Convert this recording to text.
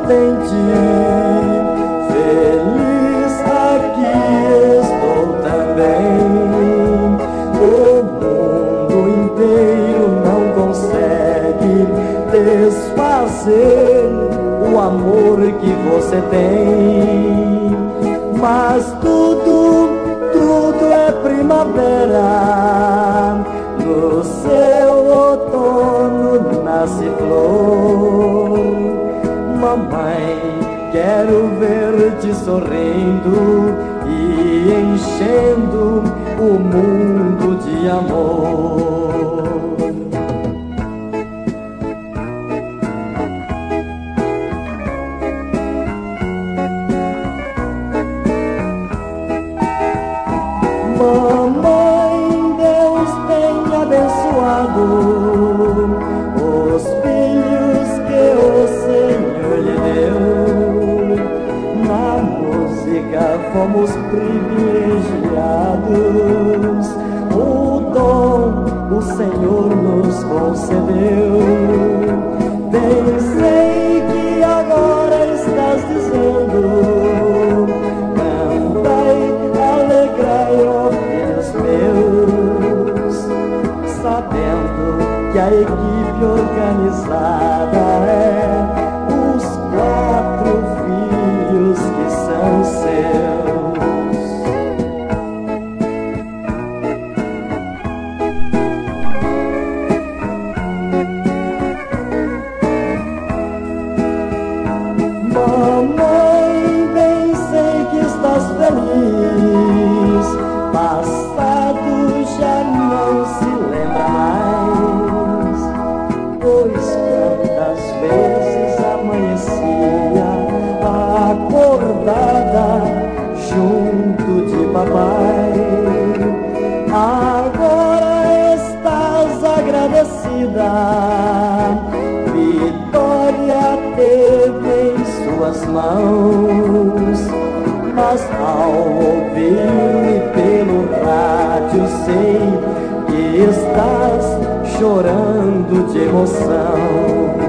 contente, feliz aqui estou também. O mundo inteiro não consegue desfazer o amor que você tem, mas tudo é primavera. No seu outono nasce flor. Mamãe, quero ver-te sorrindo e enchendo o mundo de amor. Mamãe, Deus tem abençoado os filhos que o Senhor lhe deu. Na música fomos privilegiados, o dom o Senhor nos concedeu. Bem sei que agora estás dizendo: cantai, alegrai, ó filhos meus, sabendo que a equipe organizada é os 4 filhos que são seus. Mamãe, bem sei que estás feliz, passado já não se lembra mais, pois quantas vezes amanhecia acordada junto de papai. Agora estás agradecida, vitória teve em suas mãos, mas ao ouvir-me pelo rádio sei que estás chorando de emoção.